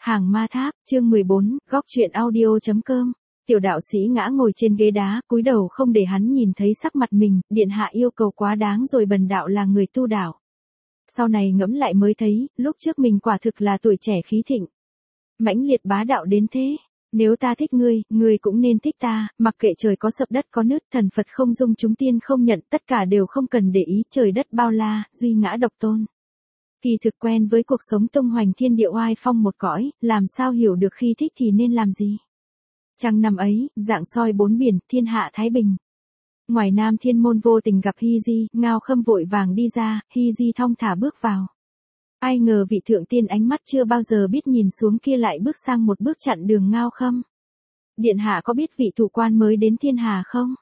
Hàng ma tháp, chương 14, góc truyện audio.com. Tiểu đạo sĩ ngã ngồi trên ghế đá, cúi đầu không để hắn nhìn thấy sắc mặt mình, điện hạ yêu cầu quá đáng rồi, bần đạo là người tu đạo. Sau này ngẫm lại mới thấy, lúc trước mình quả thực là tuổi trẻ khí thịnh. Mãnh liệt bá đạo đến thế. Nếu ta thích ngươi cũng nên thích ta, mặc kệ trời có sập đất có nứt, thần Phật không dung chúng tiên không nhận, tất cả đều không cần để ý, trời đất bao la, duy ngã độc tôn. Kỳ thực quen với cuộc sống tung hoành thiên địa oai phong một cõi, làm sao hiểu được khi thích thì nên làm gì. Trăng năm ấy, rạng soi bốn biển, thiên hạ thái bình. Ngoài Nam Thiên Môn vô tình gặp Hy Di, Ngao Khâm vội vàng đi ra, Hy Di thong thả bước vào. Ai ngờ vị thượng tiên ánh mắt chưa bao giờ biết nhìn xuống kia lại bước sang một bước chặn đường Ngao Khâm. Điện hạ có biết vị thủ quan mới đến thiên hà không?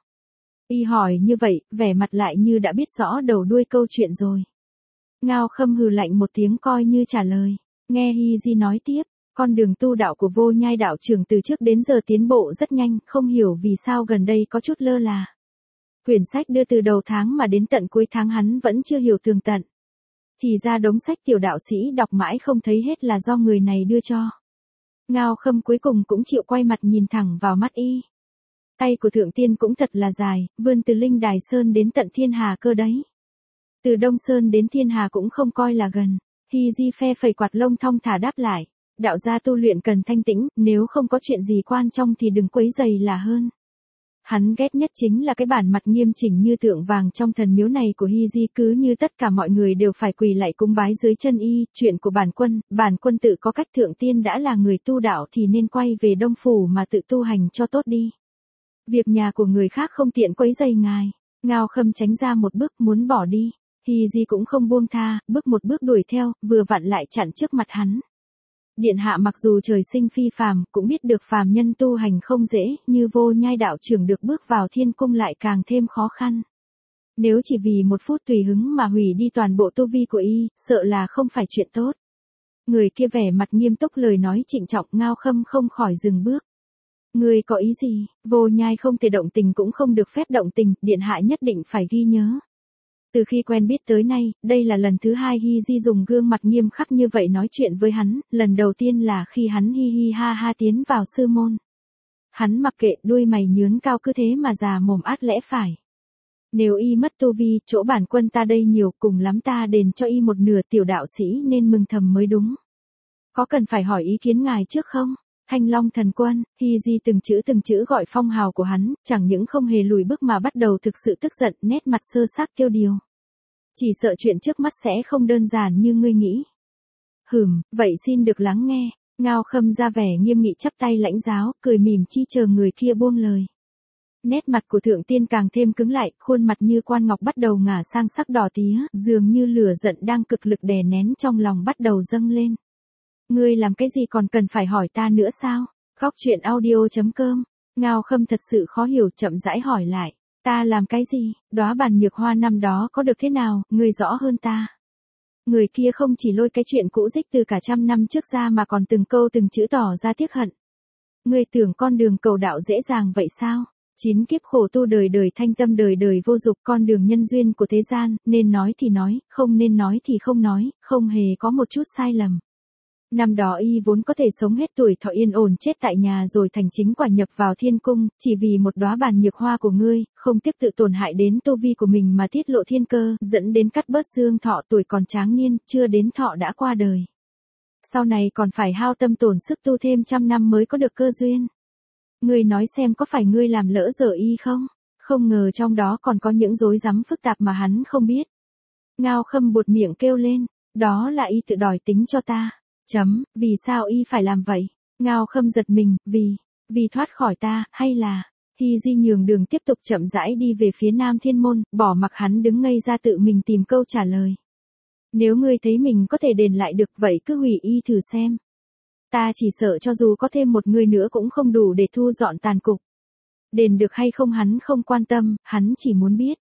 Y hỏi như vậy, vẻ mặt lại như đã biết rõ đầu đuôi câu chuyện rồi. Ngao Khâm hừ lạnh một tiếng coi như trả lời. Nghe Hy Di nói tiếp, con đường tu đạo của Vô Nhai đạo trưởng từ trước đến giờ tiến bộ rất nhanh, không hiểu vì sao gần đây có chút lơ là. Quyển sách đưa từ đầu tháng mà đến tận cuối tháng hắn vẫn chưa hiểu tường tận. Thì ra đống sách tiểu đạo sĩ đọc mãi không thấy hết là do người này đưa cho. Ngao Khâm cuối cùng cũng chịu quay mặt nhìn thẳng vào mắt y. Tay của thượng tiên cũng thật là dài, vươn từ Linh Đài Sơn đến tận Thiên Hà cơ đấy. Từ Đông Sơn đến Thiên Hà cũng không coi là gần. Hy Di phe phẩy quạt lông thong thả đáp lại. Đạo gia tu luyện cần thanh tĩnh, nếu không có chuyện gì quan trọng thì đừng quấy rầy là hơn. Hắn ghét nhất chính là cái bản mặt nghiêm chỉnh như tượng vàng trong thần miếu này của Hy Di, cứ như tất cả mọi người đều phải quỳ lạy cúng bái dưới chân y. Chuyện của bản quân tự có cách, thượng tiên đã là người tu đạo thì nên quay về Đông Phủ mà tự tu hành cho tốt đi. Việc nhà của người khác không tiện quấy rầy ngài. Ngao Khâm tránh ra một bước muốn bỏ đi. Hy Di cũng không buông tha, bước một bước đuổi theo, vừa vặn lại chặn trước mặt hắn. Điện hạ mặc dù trời sinh phi phàm, cũng biết được phàm nhân tu hành không dễ, như Vô Nhai đạo trưởng được bước vào thiên cung lại càng thêm khó khăn. Nếu chỉ vì một phút tùy hứng mà hủy đi toàn bộ tu vi của y, sợ là không phải chuyện tốt. Người kia vẻ mặt nghiêm túc lời nói trịnh trọng, Ngao Khâm không khỏi dừng bước. Người có ý gì? Vô Nhai không thể động tình cũng không được phép động tình, điện hạ nhất định phải ghi nhớ. Từ khi quen biết tới nay, đây là lần thứ hai Hy Di dùng gương mặt nghiêm khắc như vậy nói chuyện với hắn, lần đầu tiên là khi hắn hi hi ha ha tiến vào sư môn. Hắn mặc kệ, đuôi mày nhướn cao cứ thế mà già mồm át lẽ phải. Nếu y mất tu vi, chỗ bản quân ta đây nhiều, cùng lắm ta đền cho y một nửa, tiểu đạo sĩ nên mừng thầm mới đúng. Có cần phải hỏi ý kiến ngài trước không? Thanh Long thần quân, Hy Di từng chữ gọi phong hào của hắn, chẳng những không hề lùi bước mà bắt đầu thực sự tức giận, nét mặt sơ xác tiêu điều. Chỉ sợ chuyện trước mắt sẽ không đơn giản như ngươi nghĩ. Vậy xin được lắng nghe. Ngao Khâm ra vẻ nghiêm nghị chắp tay lãnh giáo, cười mỉm chi chờ người kia buông lời. Nét mặt của thượng tiên càng thêm cứng lại, khuôn mặt như quan ngọc bắt đầu ngả sang sắc đỏ tía, dường như lửa giận đang cực lực đè nén trong lòng bắt đầu dâng lên. Ngươi làm cái gì còn cần phải hỏi ta nữa sao? Góc truyện audio.com. Ngao Khâm thật sự khó hiểu, chậm rãi hỏi lại. Ta làm cái gì? Đóa bàn nhược hoa năm đó có được thế nào, ngươi rõ hơn ta. Người kia không chỉ lôi cái chuyện cũ dích từ cả 100 năm trước ra mà còn từng câu từng chữ tỏ ra tiếc hận. Ngươi tưởng con đường cầu đạo dễ dàng vậy sao? 9 kiếp khổ tu đời đời thanh tâm đời đời vô dục, con đường nhân duyên của thế gian, nên nói thì nói, không nên nói thì không nói, không hề có một chút sai lầm. Năm đó y vốn có thể sống hết tuổi thọ yên ổn chết tại nhà rồi thành chính quả nhập vào thiên cung, chỉ vì một đóa bàn nhược hoa của ngươi, không tiếc tự tổn hại đến tu vi của mình mà tiết lộ thiên cơ, dẫn đến cắt bớt dương thọ, tuổi còn tráng niên, chưa đến thọ đã qua đời. Sau này còn phải hao tâm tổn sức tu thêm 100 năm mới có được cơ duyên. Ngươi nói xem có phải ngươi làm lỡ dở y không? Không ngờ trong đó còn có những rối rắm phức tạp mà hắn không biết. Ngao Khâm buột miệng kêu lên, đó là y tự đòi tính cho ta. Vì sao y phải làm vậy? Ngao Khâm giật mình, vì thoát khỏi ta, hay là... Hy Di nhường đường tiếp tục chậm rãi đi về phía Nam Thiên Môn, bỏ mặc hắn đứng ngây ra tự mình tìm câu trả lời. Nếu ngươi thấy mình có thể đền lại được vậy cứ hủy y thử xem. Ta chỉ sợ cho dù có thêm một người nữa cũng không đủ để thu dọn tàn cục. Đền được hay không hắn không quan tâm, hắn chỉ muốn biết.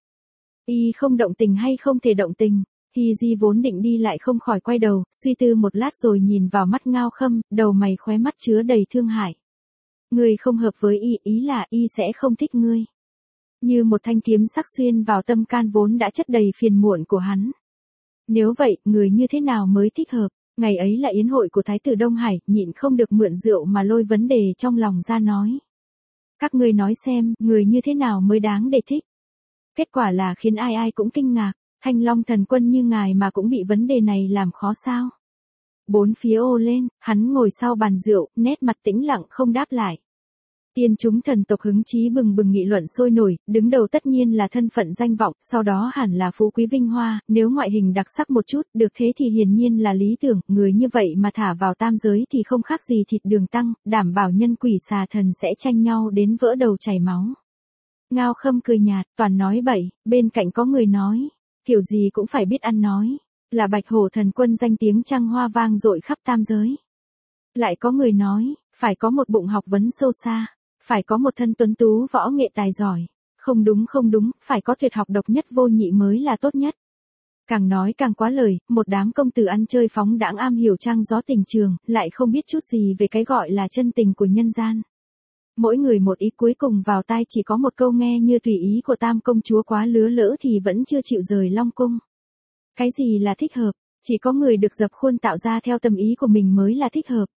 Y không động tình hay không thể động tình. Hy Di vốn định đi lại không khỏi quay đầu, suy tư một lát rồi nhìn vào mắt Ngao Khâm, đầu mày khóe mắt chứa đầy thương hại. Ngươi không hợp với y, ý là y sẽ không thích ngươi. Như một thanh kiếm sắc xuyên vào tâm can vốn đã chất đầy phiền muộn của hắn. Nếu vậy, người như thế nào mới thích hợp? Ngày ấy là yến hội của Thái tử Đông Hải, nhịn không được mượn rượu mà lôi vấn đề trong lòng ra nói. Các ngươi nói xem, người như thế nào mới đáng để thích. Kết quả là khiến ai ai cũng kinh ngạc, Thanh Long thần quân như ngài mà cũng bị vấn đề này làm khó sao. Bốn phía ô lên, hắn ngồi sau bàn rượu, nét mặt tĩnh lặng không đáp lại. Tiên chúng thần tộc hứng chí bừng bừng nghị luận sôi nổi, đứng đầu tất nhiên là thân phận danh vọng, sau đó hẳn là phú quý vinh hoa, nếu ngoại hình đặc sắc một chút, được thế thì hiển nhiên là lý tưởng, người như vậy mà thả vào tam giới thì không khác gì thịt đường tăng, đảm bảo nhân quỷ xà thần sẽ tranh nhau đến vỡ đầu chảy máu. Ngao Khâm cười nhạt, toàn nói bậy, bên cạnh có người nói, kiểu gì cũng phải biết ăn nói, là Bạch Hổ thần quân danh tiếng trăng hoa vang dội khắp tam giới. Lại có người nói, phải có một bụng học vấn sâu xa, phải có một thân tuấn tú võ nghệ tài giỏi, không đúng, phải có tuyệt học độc nhất vô nhị mới là tốt nhất. Càng nói càng quá lời, một đám công tử ăn chơi phóng đãng am hiểu trăng gió tình trường, lại không biết chút gì về cái gọi là chân tình của nhân gian. Mỗi người một ý, cuối cùng vào tai chỉ có một câu nghe như tùy ý của tam công chúa quá lứa lỡ thì vẫn chưa chịu rời Long Cung. Cái gì là thích hợp, chỉ có người được dập khuôn tạo ra theo tâm ý của mình mới là thích hợp.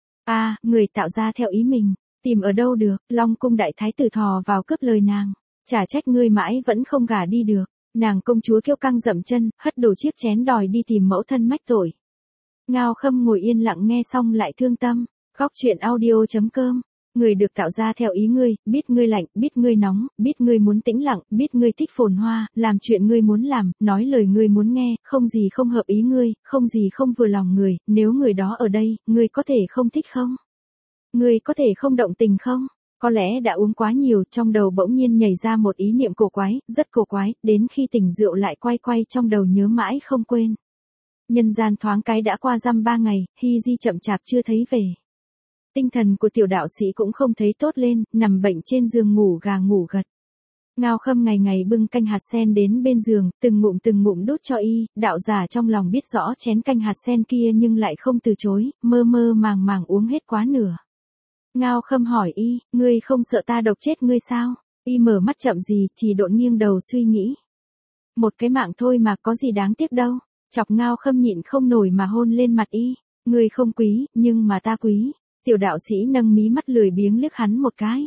Người tạo ra theo ý mình, tìm ở đâu được, Long Cung đại thái tử thò vào cướp lời nàng. Chả trách ngươi mãi vẫn không gả đi được. Nàng công chúa kêu căng dậm chân, hất đổ chiếc chén đòi đi tìm mẫu thân mách tội. Ngao Khâm ngồi yên lặng nghe xong lại thương tâm. Góc truyện audio.com. Người được tạo ra theo ý ngươi, biết ngươi lạnh, biết ngươi nóng, biết ngươi muốn tĩnh lặng, biết ngươi thích phồn hoa, làm chuyện ngươi muốn làm, nói lời ngươi muốn nghe, không gì không hợp ý ngươi, không gì không vừa lòng người, nếu người đó ở đây, ngươi có thể không thích không? Ngươi có thể không động tình không? Có lẽ đã uống quá nhiều, trong đầu bỗng nhiên nhảy ra một ý niệm cổ quái, rất cổ quái, đến khi tỉnh rượu lại quay quay trong đầu nhớ mãi không quên. Nhân gian thoáng cái đã qua dăm 3 ngày, Hy Di chậm chạp chưa thấy về. Tinh thần của tiểu đạo sĩ cũng không thấy tốt lên, nằm bệnh trên giường ngủ gà ngủ gật. Ngao Khâm ngày ngày bưng canh hạt sen đến bên giường, từng ngụm đút cho y, đạo giả trong lòng biết rõ chén canh hạt sen kia nhưng lại không từ chối, mơ màng uống hết quá nửa. Ngao Khâm hỏi y, ngươi không sợ ta độc chết ngươi sao? Y mở mắt chậm gì, chỉ độn nghiêng đầu suy nghĩ. Một cái mạng thôi mà có gì đáng tiếc đâu. Chọc Ngao Khâm nhịn không nổi mà hôn lên mặt y. Ngươi không quý, nhưng mà ta quý. Tiểu đạo sĩ nâng mí mắt lười biếng liếc hắn một cái.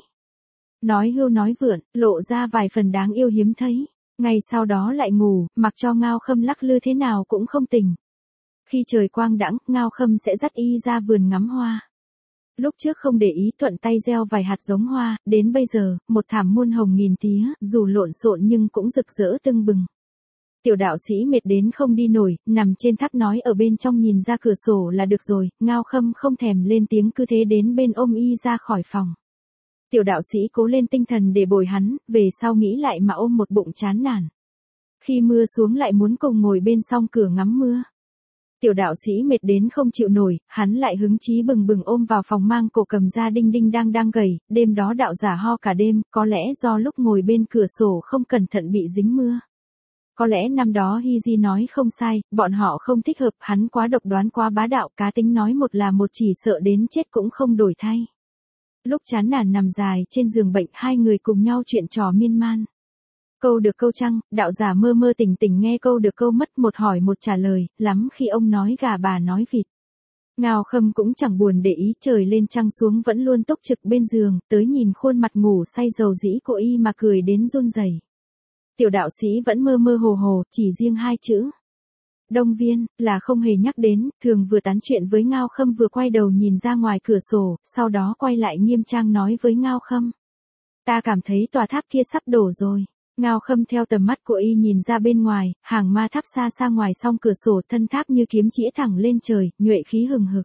Nói hưu nói vượn, lộ ra vài phần đáng yêu hiếm thấy. Ngày sau đó lại ngủ, mặc cho Ngao Khâm lắc lư thế nào cũng không tỉnh. Khi trời quang đãng, Ngao Khâm sẽ dắt y ra vườn ngắm hoa. Lúc trước không để ý thuận tay gieo vài hạt giống hoa, đến bây giờ, một thảm muôn hồng nghìn tía, dù lộn xộn nhưng cũng rực rỡ tưng bừng. Tiểu đạo sĩ mệt đến không đi nổi, nằm trên tháp nói ở bên trong nhìn ra cửa sổ là được rồi, Ngao Khâm không thèm lên tiếng cứ thế đến bên ôm y ra khỏi phòng. Tiểu đạo sĩ cố lên tinh thần để bồi hắn, về sau nghĩ lại mà ôm một bụng chán nản. Khi mưa xuống lại muốn cùng ngồi bên song cửa ngắm mưa. Tiểu đạo sĩ mệt đến không chịu nổi, hắn lại hứng chí bừng ôm vào phòng mang cổ cầm ra đinh đinh đang gầy, đêm đó đạo giả ho cả đêm, có lẽ do lúc ngồi bên cửa sổ không cẩn thận bị dính mưa. Có lẽ năm đó Hy Di nói không sai, bọn họ không thích hợp, hắn quá độc đoán quá bá đạo, cá tính nói một là một, chỉ sợ đến chết cũng không đổi thay. Lúc chán nản nằm dài trên giường bệnh, hai người cùng nhau chuyện trò miên man. Câu được câu trăng, đạo giả mơ tỉnh nghe câu được câu mất, một hỏi một trả lời, lắm khi ông nói gà bà nói vịt. Ngao Khâm cũng chẳng buồn để ý, trời lên trăng xuống vẫn luôn túc trực bên giường, tới nhìn khuôn mặt ngủ say dầu dĩ của y mà cười đến run rẩy. Tiểu đạo sĩ vẫn mơ hồ, chỉ riêng hai chữ. Đông Viên, là không hề nhắc đến, thường vừa tán chuyện với Ngao Khâm vừa quay đầu nhìn ra ngoài cửa sổ, sau đó quay lại nghiêm trang nói với Ngao Khâm. Ta cảm thấy tòa tháp kia sắp đổ rồi. Ngao Khâm theo tầm mắt của y nhìn ra bên ngoài, hàng ma tháp xa ngoài song cửa sổ, thân tháp như kiếm chĩa thẳng lên trời, nhuệ khí hừng hực.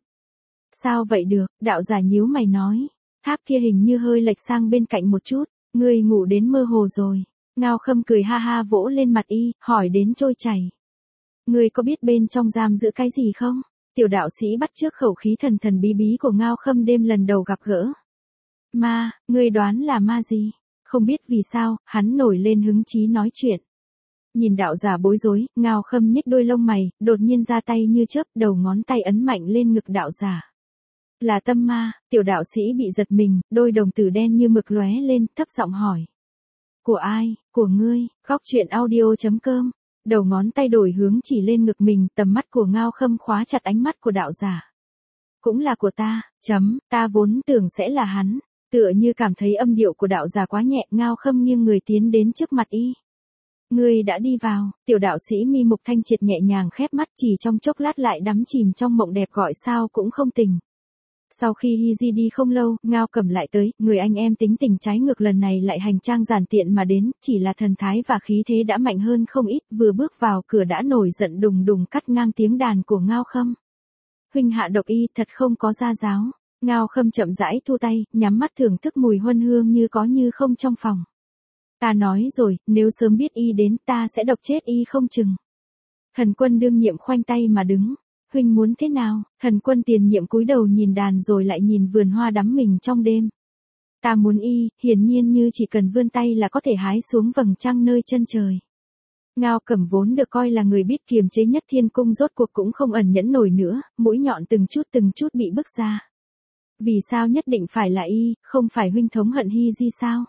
Sao vậy được, đạo giả nhíu mày nói. Tháp kia hình như hơi lệch sang bên cạnh một chút, ngươi ngủ đến mơ hồ rồi. Ngao Khâm cười ha ha vỗ lên mặt y, hỏi đến trôi chảy. Ngươi có biết bên trong giam giữ cái gì không? Tiểu đạo sĩ bắt chước khẩu khí thần bí của Ngao Khâm đêm lần đầu gặp gỡ. Ma, ngươi đoán là ma gì? Không biết vì sao, hắn nổi lên hứng chí nói chuyện. Nhìn đạo giả bối rối, Ngao Khâm nhếch đôi lông mày, đột nhiên ra tay như chớp, đầu ngón tay ấn mạnh lên ngực đạo giả. Là tâm ma, tiểu đạo sĩ bị giật mình, đôi đồng tử đen như mực lóe lên, thấp giọng hỏi. Của ai? Của ngươi? Góc truyện audio.com Đầu ngón tay đổi hướng chỉ lên ngực mình, tầm mắt của Ngao Khâm khóa chặt ánh mắt của đạo giả. Cũng là của ta, ta vốn tưởng sẽ là hắn. Tựa như cảm thấy âm điệu của đạo giả quá nhẹ, Ngao Khâm nghiêng người tiến đến trước mặt y. Ngươi đã đi vào, tiểu đạo sĩ mi mục thanh triệt nhẹ nhàng khép mắt, chỉ trong chốc lát lại đắm chìm trong mộng đẹp gọi sao cũng không tỉnh. Sau khi Hy Di đi không lâu, Ngao Cẩm lại tới, người anh em tính tình trái ngược lần này lại hành trang giản tiện mà đến, chỉ là thần thái và khí thế đã mạnh hơn không ít, vừa bước vào cửa đã nổi giận đùng đùng cắt ngang tiếng đàn của Ngao Khâm. Huynh hạ độc y thật không có gia giáo. Ngao Khâm chậm rãi thu tay, nhắm mắt thưởng thức mùi huân hương như có như không trong phòng. Ta nói rồi, nếu sớm biết y đến ta sẽ độc chết y không chừng. Thần quân đương nhiệm khoanh tay mà đứng. Huynh muốn thế nào? Thần quân tiền nhiệm cúi đầu nhìn đàn rồi lại nhìn vườn hoa đắm mình trong đêm. Ta muốn y, hiển nhiên như chỉ cần vươn tay là có thể hái xuống vầng trăng nơi chân trời. Ngao Cẩm vốn được coi là người biết kiềm chế nhất thiên cung rốt cuộc cũng không ẩn nhẫn nổi nữa, mũi nhọn từng chút bị bứt ra. Vì sao nhất định phải là y, không phải huynh thống hận Hy Di sao?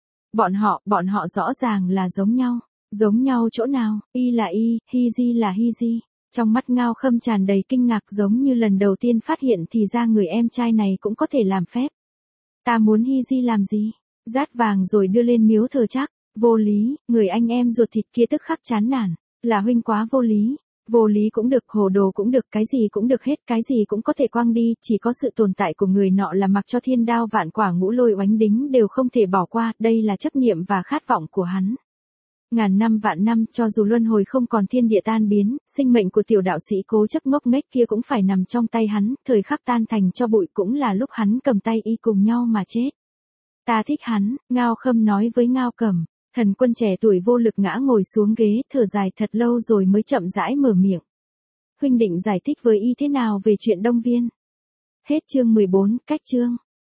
Bọn họ rõ ràng là giống nhau. Giống nhau chỗ nào? Y là y, Hy Di là Hy Di. Trong mắt Ngao Khâm tràn đầy kinh ngạc, giống như lần đầu tiên phát hiện thì ra người em trai này cũng có thể làm phép. Ta muốn Hy Di làm gì? Rát vàng rồi đưa lên miếu thờ chắc. Vô lý, người anh em ruột thịt kia tức khắc chán nản. Là huynh quá vô lý. Vô lý cũng được, hồ đồ cũng được, cái gì cũng được hết, cái gì cũng có thể quăng đi, chỉ có sự tồn tại của người nọ là mặc cho thiên đao vạn quả ngũ lôi oánh đính đều không thể bỏ qua, đây là chấp niệm và khát vọng của hắn. Ngàn năm vạn năm, cho dù luân hồi không còn thiên địa tan biến, sinh mệnh của tiểu đạo sĩ cố chấp ngốc nghếch kia cũng phải nằm trong tay hắn, thời khắc tan thành cho bụi cũng là lúc hắn cầm tay y cùng nhau mà chết. Ta thích hắn, Ngao Khâm nói với Ngao Cẩm. Thần quân trẻ tuổi vô lực ngã ngồi xuống ghế, thở dài thật lâu rồi mới chậm rãi mở miệng. Huynh định giải thích với y thế nào về chuyện Đông Viên? Hết chương 14, cách chương.